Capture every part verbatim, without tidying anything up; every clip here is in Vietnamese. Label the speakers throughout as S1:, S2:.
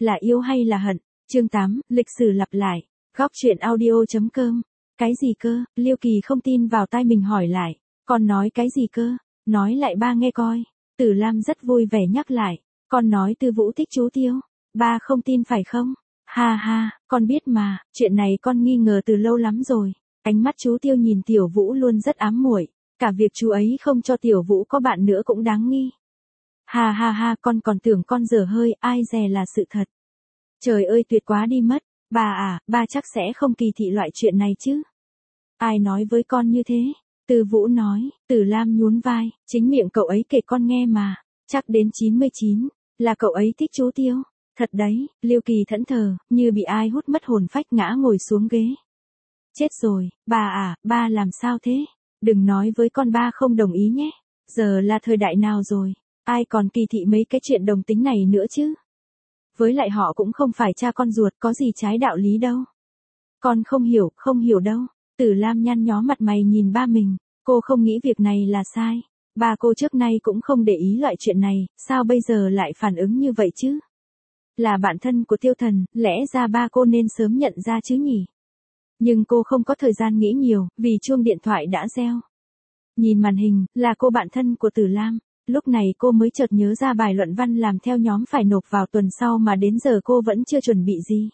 S1: là yêu hay là hận? Chương tám, lịch sử lặp lại. Góc truyện audio.com. Cái gì cơ? Liêu Kỳ không tin vào tai mình hỏi lại. Con nói cái gì cơ? Nói lại ba nghe coi. Tử Lam rất vui vẻ nhắc lại. Con nói Tư Vũ thích chú Tiêu. Ba không tin phải không? Ha ha, con biết mà, chuyện này con nghi ngờ từ lâu lắm rồi. Ánh mắt chú Tiêu nhìn Tiểu Vũ luôn rất ám muội. Cả việc chú ấy không cho Tiểu Vũ có bạn nữa cũng đáng nghi. Ha ha ha, con còn tưởng con dở hơi, ai dè là sự thật. Trời ơi tuyệt quá đi mất. Bà à, ba chắc sẽ không kỳ thị loại chuyện này chứ. Ai nói với con như thế? Tư Vũ nói. Tử Lam nhún vai, chính miệng cậu ấy kể con nghe mà. Chắc đến chín mươi chín, là cậu ấy thích chú Tiêu. Thật đấy, Liêu Kỳ thẫn thờ, như bị ai hút mất hồn phách ngã ngồi xuống ghế. Chết rồi, bà à, ba làm sao thế? Đừng nói với con ba không đồng ý nhé. Giờ là thời đại nào rồi? Ai còn kỳ thị mấy cái chuyện đồng tính này nữa chứ? Với lại họ cũng không phải cha con ruột, có gì trái đạo lý đâu. Con không hiểu, không hiểu đâu. Tử Lam nhăn nhó mặt mày nhìn ba mình. Cô không nghĩ việc này là sai. Ba cô trước nay cũng không để ý loại chuyện này, sao bây giờ lại phản ứng như vậy chứ? Là bạn thân của Tiêu Thần, lẽ ra ba cô nên sớm nhận ra chứ nhỉ? Nhưng cô không có thời gian nghĩ nhiều, vì chuông điện thoại đã reo. Nhìn màn hình, là cô bạn thân của Tử Lam. Lúc này cô mới chợt nhớ ra bài luận văn làm theo nhóm phải nộp vào tuần sau mà đến giờ cô vẫn chưa chuẩn bị gì.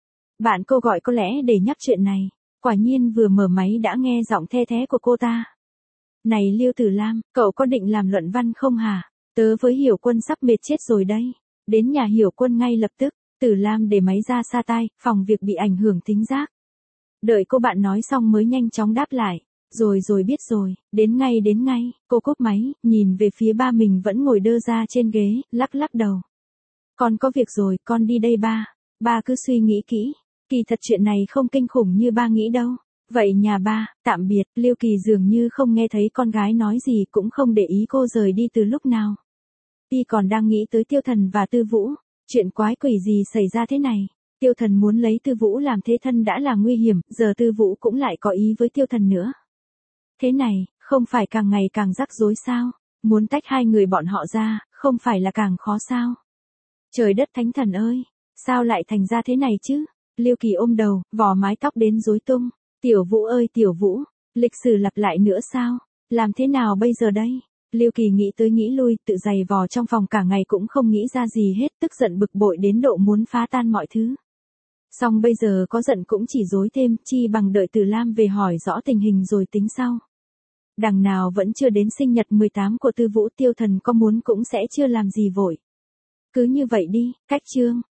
S1: Bạn cô gọi có lẽ để nhắc chuyện này. Quả nhiên vừa mở máy đã nghe giọng the thé của cô ta. Này Liêu Tử Lam, cậu có định làm luận văn không hả? Tớ với Hiểu Quân sắp mệt chết rồi đây. Đến nhà Hiểu Quân ngay lập tức. Tử Lam để máy ra xa tai, phòng việc bị ảnh hưởng thính giác. Đợi cô bạn nói xong mới nhanh chóng đáp lại. Rồi rồi biết rồi, đến ngay đến ngay. Cô cúp máy, nhìn về phía ba mình vẫn ngồi đơ ra trên ghế, lắc lắc đầu. Con có việc rồi, con đi đây ba. Ba cứ suy nghĩ kỹ. Kỳ thật chuyện này không kinh khủng như ba nghĩ đâu. Vậy nhà ba, tạm biệt. Liêu Kỳ dường như không nghe thấy con gái nói gì, cũng không để ý cô rời đi từ lúc nào. Y còn đang nghĩ tới Tiêu Thần và Tư Vũ. Chuyện quái quỷ gì xảy ra thế này? Tiêu Thần muốn lấy Tư Vũ làm thế thân đã là nguy hiểm, giờ Tư Vũ cũng lại có ý với Tiêu Thần nữa. Thế này, không phải càng ngày càng rắc rối sao? Muốn tách hai người bọn họ ra, không phải là càng khó sao? Trời đất thánh thần ơi, sao lại thành ra thế này chứ? Liêu Kỳ ôm đầu, vò mái tóc đến rối tung. Tiểu Vũ ơi Tiểu Vũ, lịch sử lặp lại nữa sao? Làm thế nào bây giờ đây? Liêu Kỳ nghĩ tới nghĩ lui, tự giày vò trong phòng cả ngày cũng không nghĩ ra gì hết, tức giận bực bội đến độ muốn phá tan mọi thứ. Xong bây giờ có giận cũng chỉ rối thêm, chi bằng đợi Tử Lam về hỏi rõ tình hình rồi tính sau. Đằng nào vẫn chưa đến sinh nhật mười tám của Tư Vũ, Tiêu Thần có muốn cũng sẽ chưa làm gì vội. Cứ như vậy đi, cách chương.